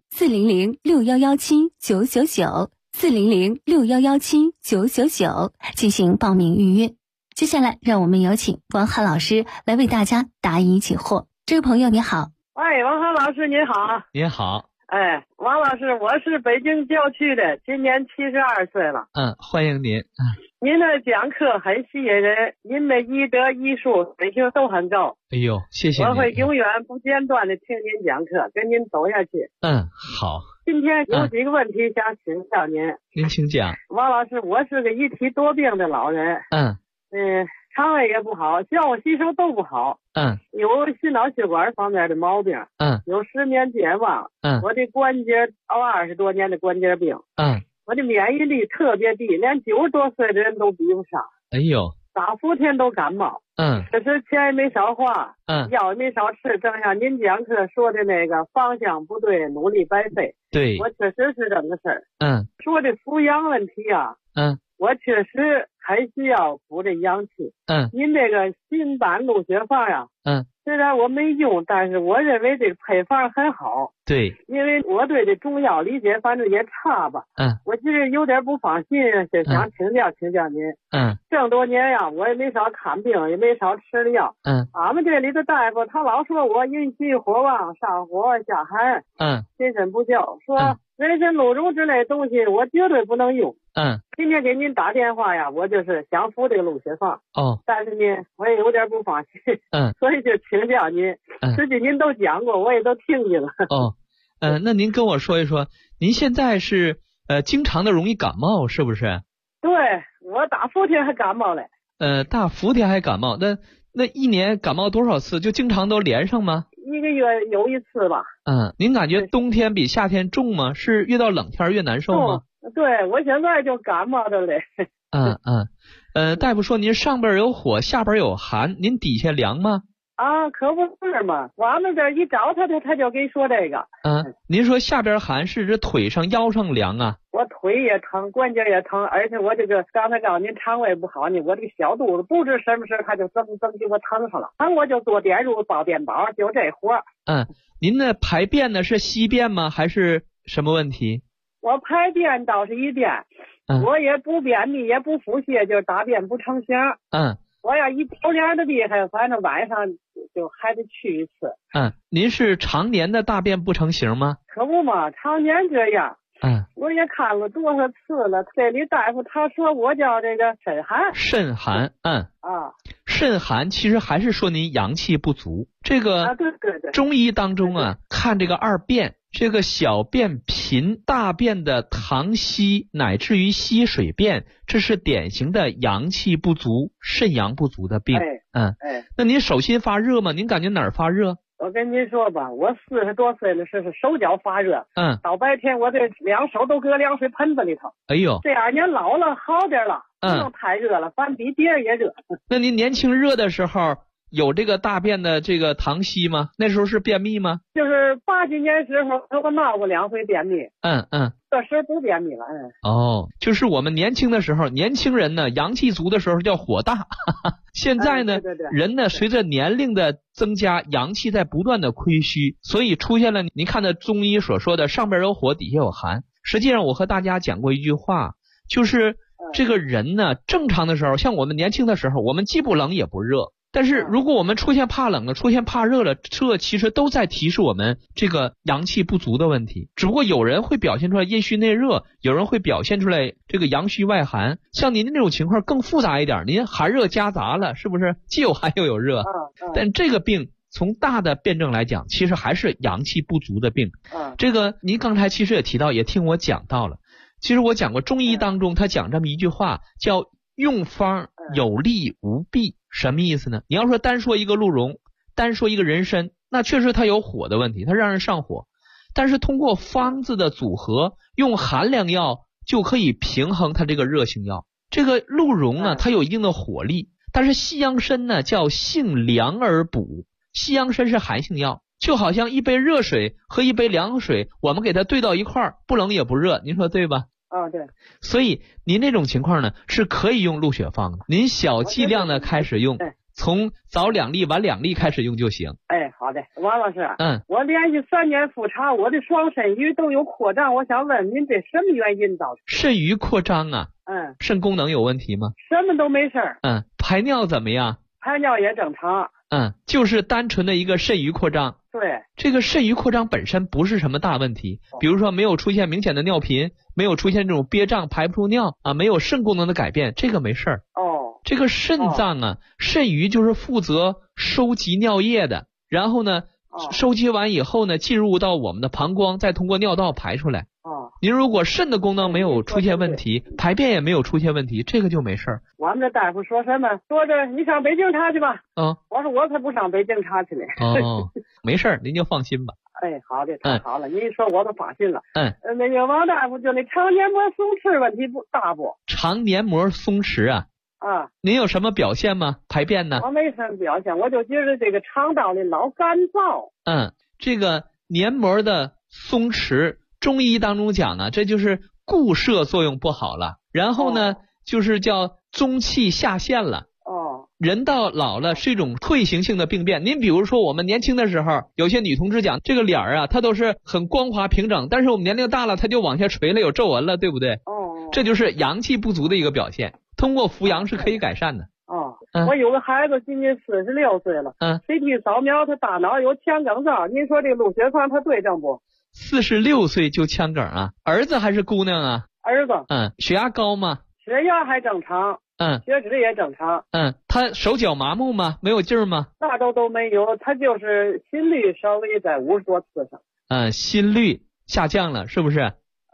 40061179999 40061179999进行报名预约。接下来，让我们有请王涵老师来为大家答疑解惑。这位朋友你好。 哎，王涵老师您好。 您好。 哎，王老师，我是北京郊区的，今年72岁了。 欢迎您。 您的讲课很吸引人，您的医德医术水平都很高。 哎呦，谢谢您。 我会永远不间断的听您讲课，跟您走下去。 好。 今天有几个问题想请教您。 您请讲。 王老师，我是个一体多病的老人。肠胃也不好，消化吸收都不好。有心脑血管方面的毛病。有失眠健忘。我的关节熬20多年的关节病。我的免疫力特别低，连90多岁的人都比不上。 哎呦， 大伏天都感冒。可是钱也没少花。药也没少吃，正像您讲课说的那个方向不对，努力白费。 对， 我确实是这么个事儿。说这扶阳问题啊。我确实还需要补这阳气。您这个新版鹿血方呀。虽然我没用，但是我认为这个配方很好。 对， 因为我对这中药理解反正也差吧。我其实有点不放心，就想请教您。这么多年呀，我也没少看病，也没少吃的药。俺们这里的大夫他老说我阴虚火旺，上火下寒。心神不交，说人参鹿茸之类东西我绝对不能用。今天给您打电话呀，我就是想服这个鹿血方。但是呢，我也有点不放心。所以就请教您。实际您都讲过，我也都听见了。 那您跟我说一说，您现在是经常的容易感冒是不是？ 对，我大伏天还感冒嘞。 大伏天还感冒，那一年感冒多少次？就经常都连上吗 ？1个月有1次吧。 您感觉冬天比夏天重吗？是越到冷天越难受吗？ 对，我现在就感冒的嘞。 大夫说您上边有火，下边有寒，您底下凉吗？ 可不是嘛，我们这一找他就给说这个。 您说下边寒是指腿上腰上凉啊？ 我腿也疼，关节也疼，而且我这个刚才告诉您肠胃不好呢，我这个小肚子不知什么时候他就噌给我疼上了，疼我就做点乳包电包，就这活。 您的排便呢是稀便吗？还是什么问题？ 我排便倒是一便。我也不便秘，也不腹泻，就是大便不成形。我要一头脸的厉害，反正晚上就还得去一次。 您是常年的大便不成形吗？ 可不嘛，常年这样。我也看了多少次了，这里大夫他说我叫这个肾寒。肾寒。肾寒其实还是说您阳气不足。这个对， 中医当中看这个二便，这个小便频，大便的溏稀，乃至于稀水便，这是典型的阳气不足、肾阳不足的病。那您手心发热吗？您感觉哪儿发热？ 我跟您说吧，我40多岁的时候手脚发热，到白天我这两手都搁凉水盆子里头。 哎呦， 这2年老了好点了，不用太热了，反正比别人也热。 那您年轻热的时候有这个大便的这个溏稀吗？那时候是便秘吗？ 就是80几年时候我闹过2回便秘。这时候不便秘了。 就是我们年轻的时候，年轻人呢阳气足的时候叫火大。现在呢， 对人呢随着年龄的增加，阳气在不断的亏虚，所以出现了您看的中医所说的上边有火，底下有寒。实际上我和大家讲过一句话，就是这个人呢正常的时候，像我们年轻的时候，我们既不冷也不热。但是如果我们出现怕冷了，出现怕热了，这其实都在提示我们这个阳气不足的问题。只不过有人会表现出来阴虚内热，有人会表现出来这个阳虚外寒。像您那种情况更复杂一点，您寒热夹杂了，是不是？既有寒又有热。但这个病从大的辩证来讲，其实还是阳气不足的病。这个您刚才其实也提到，也听我讲到了。其实我讲过中医当中他讲这么一句话，叫用方有利无弊。什么意思呢？你要说单说一个鹿茸，单说一个人参，那确实它有火的问题，它让人上火。但是通过方子的组合，用寒凉药就可以平衡它这个热性药。这个鹿茸呢，它有一定的火力，但是西洋参呢叫性凉而补，西洋参是寒性药，就好像一杯热水和一杯凉水，我们给它兑到一块儿，不冷也不热，您说对吧？ 对。 所以您这种情况呢是可以用鹿血方的，您小剂量的开始用，从早2粒晚2粒开始用就行。 好的，王老师，我连续3年复查，我的双肾盂都有扩张，我想问您这什么原因导致？ 肾盂扩张啊？肾功能有问题吗？ 什么都没事儿。 排尿怎么样？ 排尿也正常。 就是单纯的一个肾盂扩张。 对， 这个肾盂扩张本身不是什么大问题，比如说没有出现明显的尿频，没有出现这种憋胀排不出尿没有肾功能的改变，这个没事儿。这个肾脏啊，肾盂就是负责收集尿液的，然后呢，收集完以后呢，进入到我们的膀胱，再通过尿道排出来。您如果肾的功能没有出现问题，排便也没有出现问题，这个就没事儿。 我们这大夫说什么？说这你上北京查去吧。我说我可不上北京查去了。 没事儿，您就放心吧。 好的，太好了，您说我都放心了。那个王大夫，就那肠黏膜松弛问题不大不？ 肠黏膜松弛啊？您有什么表现吗？排便呢？ 我没什么表现，我就觉得这个肠道里老干燥。 这个黏膜的松弛，中医当中讲呢，这就是固摄作用不好了，然后呢，就是叫中气下陷了。人到老了是一种退行性的病变。您比如说我们年轻的时候，有些女同志讲这个脸啊，它都是很光滑平整，但是我们年龄大了，它就往下垂了，有皱纹了，对不对？这就是阳气不足的一个表现，通过扶阳是可以改善的。 我有个孩子今年46岁了，CT 扫描他大脑有腔梗症，您说这个鹿血方他对症不？46 岁就腔梗啊？儿子还是姑娘啊？ 儿子。 血压高吗？ 血压还正常。血脂也正常。 他手脚麻木吗？没有劲儿吗？ 那都没有，他就是心率稍微在50多次上。 心率下降了，是不是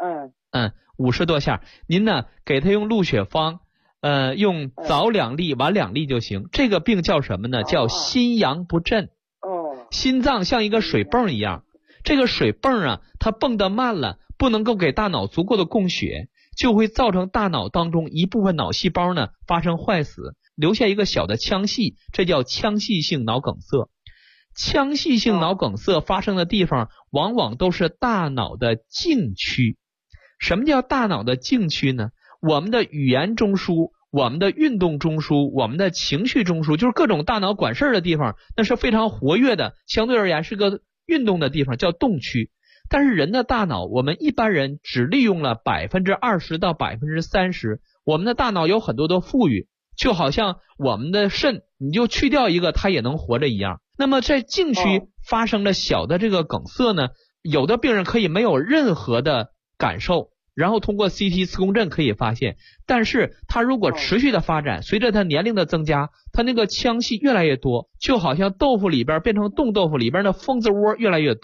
？50多下。您呢给他用鹿血方，用早2粒晚2粒就行。这个病叫什么呢？叫心阳不振。心脏像一个水泵一样，这个水泵啊，它泵得慢了，不能够给大脑足够的供血，就会造成大脑当中一部分脑细胞呢发生坏死，留下一个小的腔隙，这叫腔隙性脑梗塞。腔隙性脑梗塞发生的地方往往都是大脑的静区。什么叫大脑的静区呢？我们的语言中枢，我们的运动中枢，我们的情绪中枢，就是各种大脑管事儿的地方，那是非常活跃的，相对而言是个运动的地方，叫动区。但是人的大脑，我们一般人只利用了20%到30%，我们的大脑有很多的富裕，就好像我们的肾，你就去掉一个它也能活着一样。那么在静区发生了小的这个梗塞呢，有的病人可以没有任何的感受，然后通过 CT 磁共振可以发现，但是它如果持续的发展，随着它年龄的增加，它那个腔隙越来越多，就好像豆腐里边变成冻豆腐里边的蜂子窝越来越多，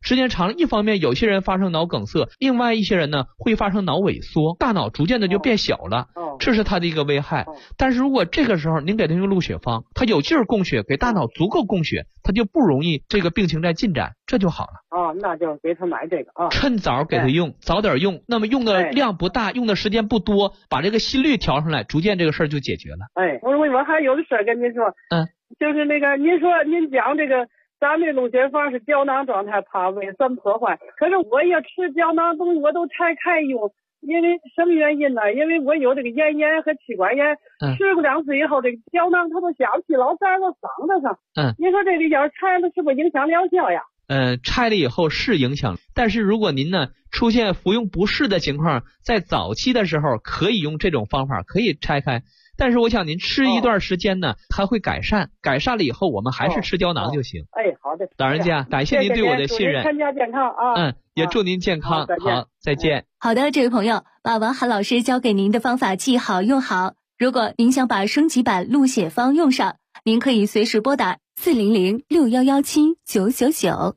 时间长了，一方面有些人发生脑梗塞，另外一些人呢会发生脑萎缩，大脑逐渐的就变小了，这是它的一个危害。但是如果这个时候您给他用鹿血方，他有劲儿供血，给大脑足够供血，他就不容易这个病情再进展，这就好了。 那就给他买这个啊， 趁早给他用，早点用。那么用的量不大，用的时间不多，把这个心率调上来，逐渐这个事儿就解决了。 我还有个事儿跟您说，就是那个您说您讲这个。咱们这鹿血方是胶囊状态，怕胃酸破坏。可是我要吃胶囊东西，我都拆开用，因为什么原因呢？因为我有这个咽炎和气管炎，吃过2次以后，这个胶囊它都下不去，老在我嗓子上。您说这个要是拆了，是不是影响疗效呀？ 拆了以后是影响，但是如果您呢出现服用不适的情况，在早期的时候可以用这种方法，可以拆开。但是我想您吃一段时间呢，它会改善了以后，我们还是吃胶囊就行。 好的， 老人家，感谢您对我的信任， 全家健康啊！ 也祝您健康。好，再见。 好的，这位朋友，把王涵老师教给您的方法记好用好。如果您想把升级版鹿血方用上，您可以随时拨打400-6117-999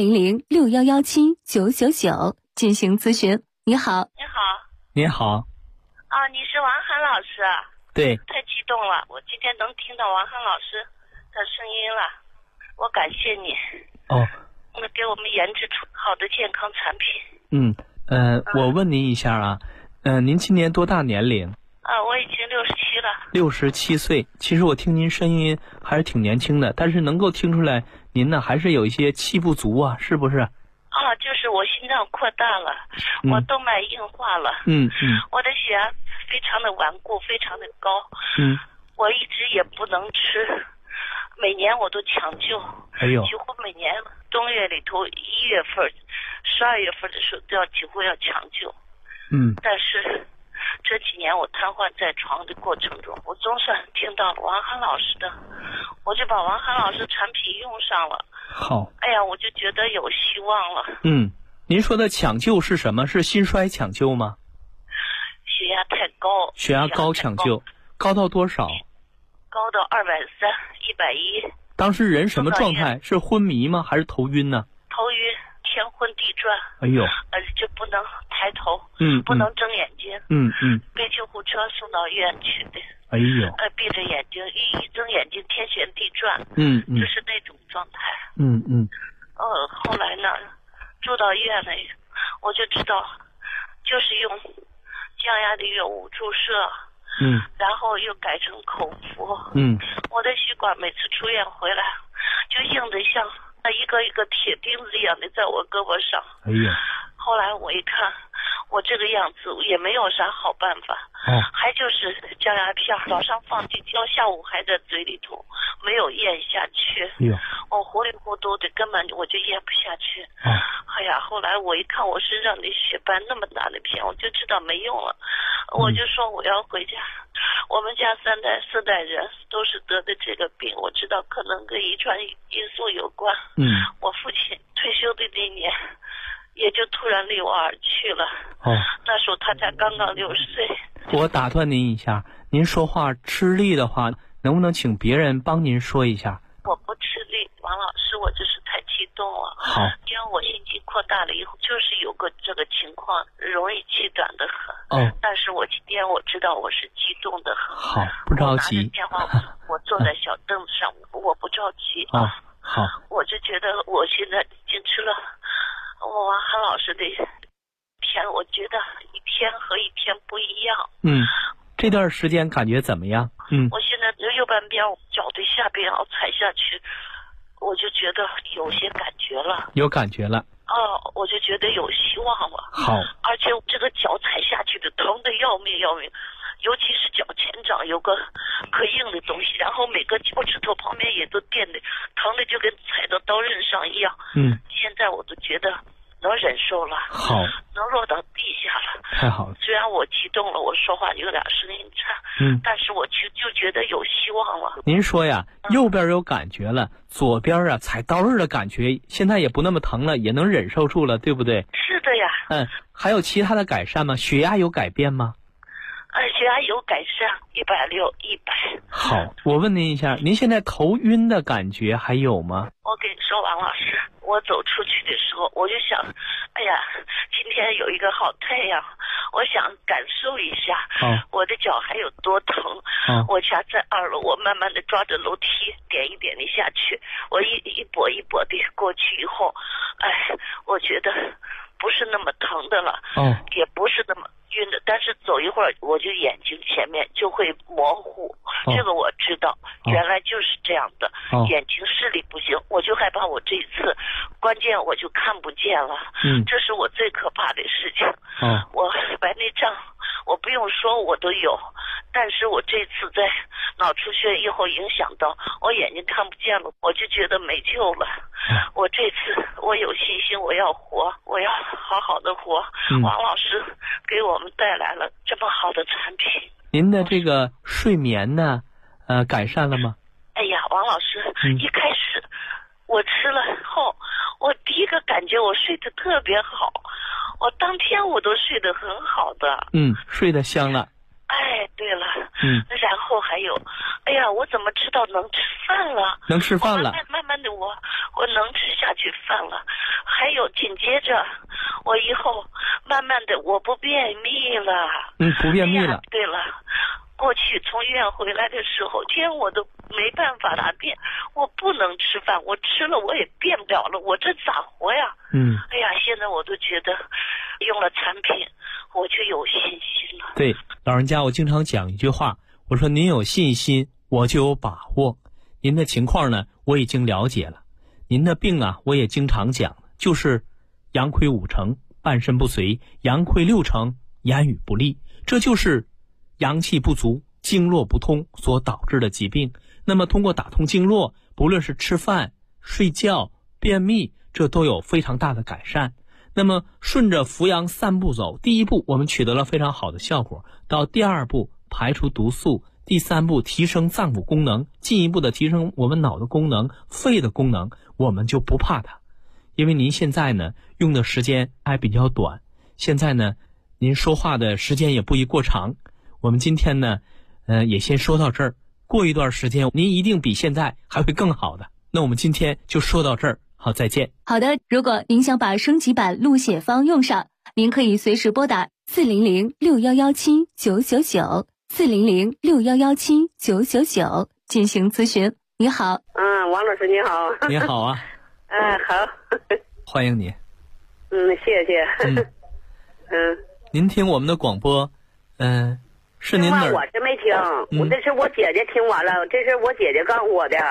400-6117-999进行咨询。你好。 你好。 你是王涵老师啊？ 对。 太激动了，我今天能听到王涵老师的声音了，我感谢你。给我们研制出好的健康产品。 我问您一下啊，您今年多大年龄？ 我已经67了。 67岁。其实我听您声音还是挺年轻的，但是能够听出来您呢还是有一些气不足啊，是不是？ 就是我心脏扩大了，我动脉硬化了。我的血压非常的顽固，非常的高。我一直也不能吃，每年我都抢救。几乎每年冬月里头1月份、12月份的时候几乎要抢救。但是这几年我瘫痪在床的过程中，我总算听到了王涵老师的，我就把王涵老师产品用上了。 好。 我就觉得有希望了。 您说的抢救是什么？是心衰抢救吗？ 血压太高。 血压高抢救，高到多少？ 高到230、110。 当时人什么状态？是昏迷吗？还是头晕呢？ 头晕，天昏地转。就不能抬头。不能睁眼睛。被救护车送到医院去的。闭着眼睛，一睁眼睛天旋地转。就是那种状态。后来呢，住到医院了，我就知道，就是用降压的药物注射。然后又改成口服。我的血管每次出院回来，就硬得像一个一个铁钉子一样的在我胳膊上。后来我一看，我这个样子也没有啥好办法。还就是降压片，早上放进去，到下午还在嘴里头，没有咽下去。我糊里糊涂的，根本我就咽不下去。后来我一看我身上的血斑那么大的片，我就知道没用了。我就说我要回家。我们家3代4代人都是得的这个病，我知道可能跟遗传因素有关。我父亲退休的那年，也就突然离我而去了。那时候他才刚刚60岁。 我打断您一下，您说话吃力的话，能不能请别人帮您说一下？ 我不吃力，王老师，我就是太激动了。 好。 因为我心肌扩大了以后，就是有个这个情况，容易气短的很。但是我今天我知道我是激动的很。 好，不着急。 我拿着电话，我坐在小凳子上，我不着急。 好。 我就觉得我现在已经吃了王涵老师的片，我觉得一天和一天不一样。 这段时间感觉怎么样？ 我现在右半边脚的下边要踩下去，我就觉得有些感觉了。 有感觉了。 我就觉得有希望了。 好。 而且这个脚踩下去的疼的要命，尤其是脚前掌有个可硬的东西，然后每个脚趾头旁边也都电的，疼的就跟踩到刀刃上一样。现在我都觉得能忍受了。 好。 能落到地下了。 太好了。 虽然我激动了，我说话有点声音差。但是我就觉得有希望了。 您说呀，右边有感觉了，左边啊踩刀刃的感觉现在也不那么疼了，也能忍受住了，对不对？ 是的呀。 还有其他的改善吗？血压有改变吗？ 血压有改善，160、100。 好，我问您一下，您现在头晕的感觉还有吗？ 我跟你说，王老师，我走出去的时候，我就想，哎呀，今天有一个好太阳，我想感受一下，我的脚还有多疼。我家在2楼，我慢慢的抓着楼梯，点一点的下去，我一跛一跛的过去以后，哎，我觉得不是那么疼的了，也不是那么晕的，但是走一会儿我就眼睛前面就会模糊，这个我知道，原来就是这样的，眼睛视力不行，我就害怕我这一次关键我就看不见了，这是我最可怕的事情。我白内障我不用说我都有，但是我这次在脑出血以后影响到我眼睛看不见了，我就觉得没救了。我这次我有信心，我要活，我要好好的活。王老师给我们带来了这么好的产品。 您的这个睡眠呢改善了吗？ 哎呀，王老师，一开始我吃了后，我第一个感觉我睡得特别好，我当天我都睡得很好的。 睡得香了。 哎，对了，然后还有，哎呀，我怎么知道能吃饭了？ 能吃饭了。 慢慢的我能吃下去饭了。还有紧接着，我以后慢慢的我不便秘了。 不便秘了。 对了。过去从医院回来的时候，天我都没办法大便，我不能吃饭，我吃了我也便不了了，我这咋活呀？哎呀，现在我都觉得用了产品我就有信心了。 对，老人家我经常讲一句话，我说您有信心我就有把握。您的情况呢我已经了解了，您的病啊我也经常讲，就是阳亏5成，半身不遂，阳亏6成，言语不利，这就是阳气不足、经络不通所导致的疾病。那么通过打通经络，不论是吃饭、睡觉、便秘，这都有非常大的改善。那么顺着扶阳3步走，第1步我们取得了非常好的效果，到第2步排除毒素，第3步提升脏腑功能，进一步的提升我们脑的功能、肺的功能，我们就不怕它。因为您现在呢用的时间还比较短，现在呢您说话的时间也不宜过长。我们今天呢也先说到这儿，过一段时间您一定比现在还会更好的。那我们今天就说到这儿，好，再见。 好的，如果您想把升级版录写方用上，您可以随时拨打400-6117-999 400-6117-999进行咨询。你好。 王老师你好。 你好啊。 好。 欢迎你。 谢谢。 您听我们的广播是您哪儿？ 我是没听，这是我姐姐听完了，这是我姐姐告诉我的。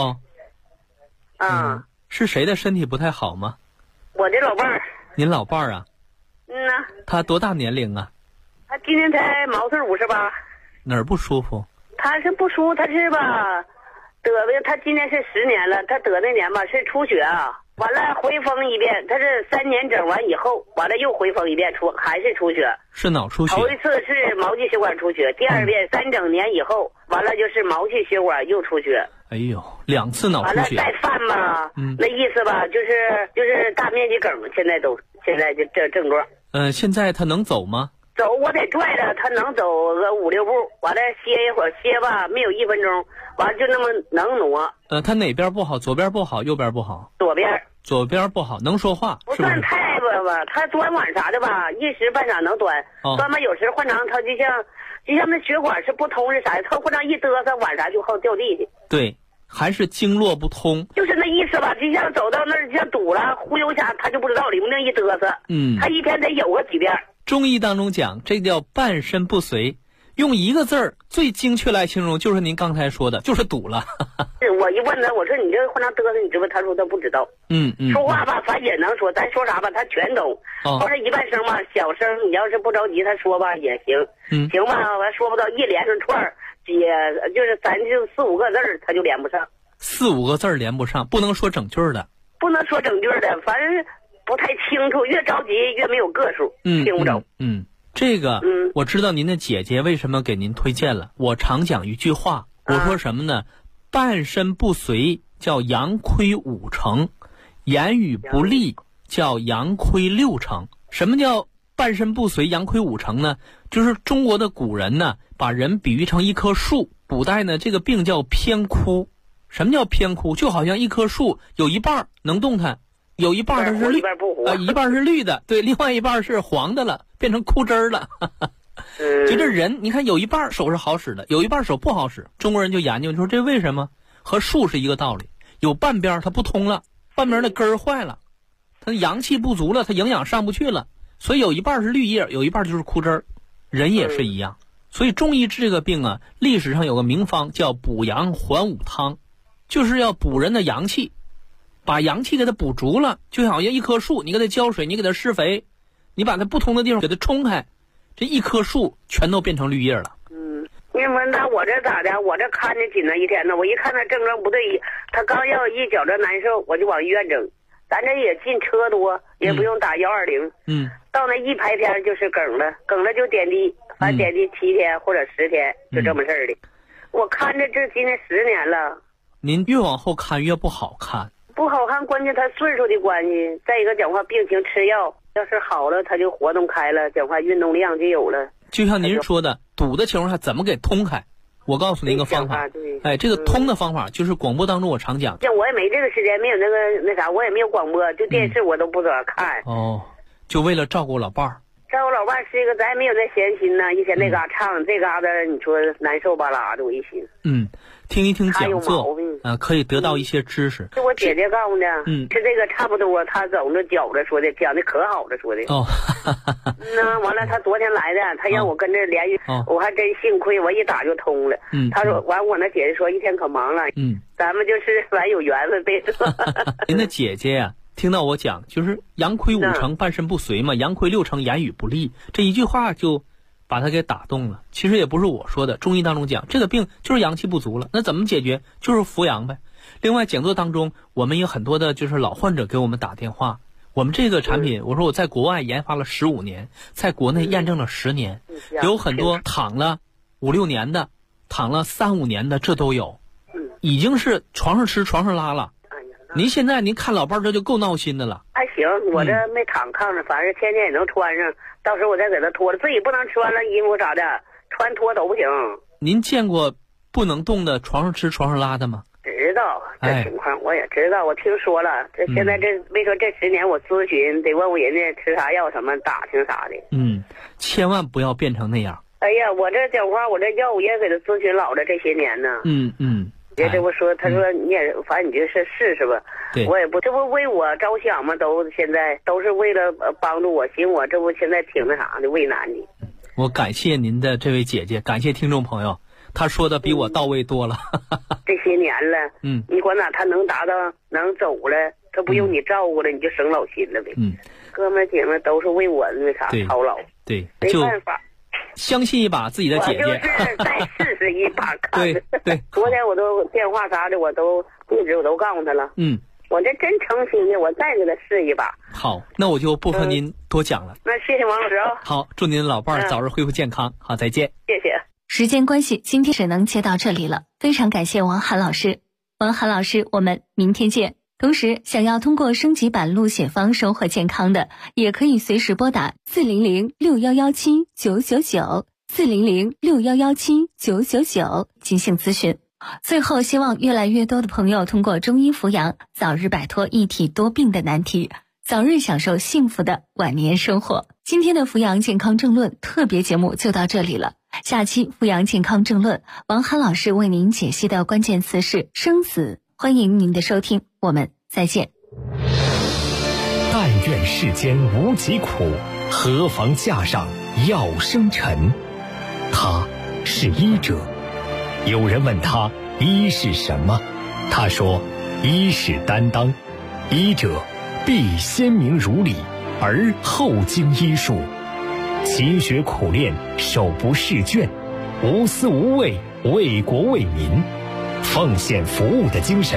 是谁的身体不太好吗？ 我的老伴儿。 您老伴儿啊？他多大年龄啊？ 他今年才毛岁58。 哪儿不舒服？ 他是不舒服，他是吧得的，他今年是10年了，他得那年吧是出血完了回风一遍，他是3年整完以后，完了又回风一遍还是出血。 是脑出血。 头一次是毛细血管出血，第2遍3整年以后，完了就是毛细血管又出血。 哎呦，2次脑出血。完了再犯吧，那意思吧就是大面积梗，现在就这症状。 现在他能走吗？ 走我得拽着他，能走个5、6步，完了歇一会儿，歇吧没有1分钟，完了就那么能挪。 他哪边不好？左边不好，右边不好？ 左边。 左边不好，能说话不算太吧，他端碗啥的吧，一时半晌能端，端吧有时换成他就像那血管是不通是啥的，他换成一嘚瑟碗啥就好掉地去。 对，还是经络不通， 就是那意思吧，就像走到那儿像堵了，忽悠下他就不知道里面一嘚瑟。他一天得有个几遍。 中医当中讲，这叫半身不遂，用一个字儿最精确来形容，就是您刚才说的，就是堵了。 我一问他，我说你这换成嘚瑟，你知道？他说他不知道。说话吧，反正也能说，咱说啥吧，他全懂。要是一半声吧，小声，你要是不着急，他说吧也行。行吧，完说不到一连上串儿，也就是咱就4、5个字儿，他就连不上。 4、5个字儿连不上，不能说整句的。 不能说整句的，反正不太清楚，越着急越没有个数，听不着。 这个我知道您的姐姐为什么给您推荐了。我常讲一句话，我说什么呢？半身不遂叫阳亏5成，言语不利叫阳亏6成。什么叫半身不遂，阳亏五成呢，就是中国的古人呢，把人比喻成一棵树。古代呢，这个病叫偏枯。什么叫偏枯？就好像一棵树有一半能动弹，有一半它是绿，一半是绿的，对，另外一半是黄的了，变成枯枝了。就这人，你看有一半手是好使的，有一半手不好使。中国人就研究，说这为什么？和树是一个道理，有半边它不通了，半边的根儿坏了，它阳气不足了，它营养上不去了，所以有一半是绿叶，有一半就是枯枝儿。人也是一样，所以中医治这个病啊，历史上有个名方叫补阳还五汤，就是要补人的阳气，把阳气给它补足了，就好像一棵树，你给它浇水，你给它施肥，你把它不通的地方给它冲开，这一棵树全都变成绿叶了。 你说那我这咋的？我这看着紧了一天呢，我一看他症状不对，他刚要一觉着难受，我就往医院整。咱这也进车多，也不用打120。到那一排天就是梗了就点滴，反正点滴7天或者10天，就这么事儿的。我看着这今年10年了。 您越往后看越不好看。 不好看，关键他岁数的关系。再一个讲话，病情吃药，要是好了，他就活动开了，讲话运动量就有了。就像您说的，堵的情况下怎么给通开？我告诉您一个方法，这个通的方法就是广播当中我常讲。像我也没这个时间，没有那啥，我也没有广播，就电视我都不怎么看。 就为了照顾老伴儿。 照顾老伴儿是一个，咱也没有那闲心呢，一天那嘎唱，这嘎达，你说难受吧拉的，我一寻。 听一听讲座，可以得到一些知识。 是我姐姐告诉的，吃这个差不多，她走着觉着说的，讲的可好了说的。那完了，她昨天来的，她让我跟着联系，我还真幸亏，我一打就通了。她说完，我那姐姐说一天可忙了。咱们就是完有缘分呗。 您的姐姐呀，听到我讲，就是阳亏5成，半身不遂嘛，阳亏6成，言语不利，这一句话就把他给打动了。其实也不是我说的，中医当中讲这个病就是阳气不足了，那怎么解决？就是扶阳呗。另外讲座当中，我们有很多的就是老患者给我们打电话，我们这个产品，我说我在国外研发了15年，在国内验证了10年，有很多躺了5、6年的，躺了3、5年的，这都有，已经是床上吃床上拉了。您现在您看老伴儿这就够闹心的了。 还行，我这没躺炕上，反正天天也能穿上，到时候我再给他脱了，自己不能穿了衣服啥的，穿脱都不行。您见过不能动的床上吃床上拉的吗？ 知道这情况，我也知道，我听说了。这现在这为说这10年我咨询得问问人家吃啥药什么打听啥的。 千万不要变成那样。 哎呀，我这讲话，我这药我也给他咨询老了这些年呢。别这不说，他说你也反正你就是试试吧。我也不，这不为我着想吗？都现在都是为了帮助我，行，我这不现在挺那啥的，为难的。 我感谢您的这位姐姐，感谢听众朋友，他说的比我到位多了。 这些年了，你管哪他能达到能走了，他不用你照顾了，你就省老心了呗。哥们姐们都是为我那啥操劳。对，没办法。 相信一把自己的姐姐， 我就是再试试一把看。 对， 昨天我都电话啥的，我都地址我都告诉他了。我这真诚心的，我再给他试一把。 好，那我就不和您多讲了。 那谢谢王老师啊。 好，祝您老伴儿早日恢复健康。好，再见。 谢谢。 时间关系，今天只能接到这里了。非常感谢王涵老师，王涵老师，我们明天见。同时，想要通过升级版录写方收获健康的，也可以随时拨打400-6117-999，400-6117-999进行咨询。最后，希望越来越多的朋友通过中医扶阳，早日摆脱一体多病的难题，早日享受幸福的晚年生活。今天的扶阳健康政论特别节目就到这里了。下期扶阳健康政论，王涵老师为您解析的关键词是生死。欢迎您的收听，我们再见。 但愿世间无疾苦，何妨架上药生尘。他是医者。有人问他医是什么，他说医是担当，医者必先明如理，而后经医术，勤学苦练，手不释卷，无私无畏，为国为民，奉献服务的精神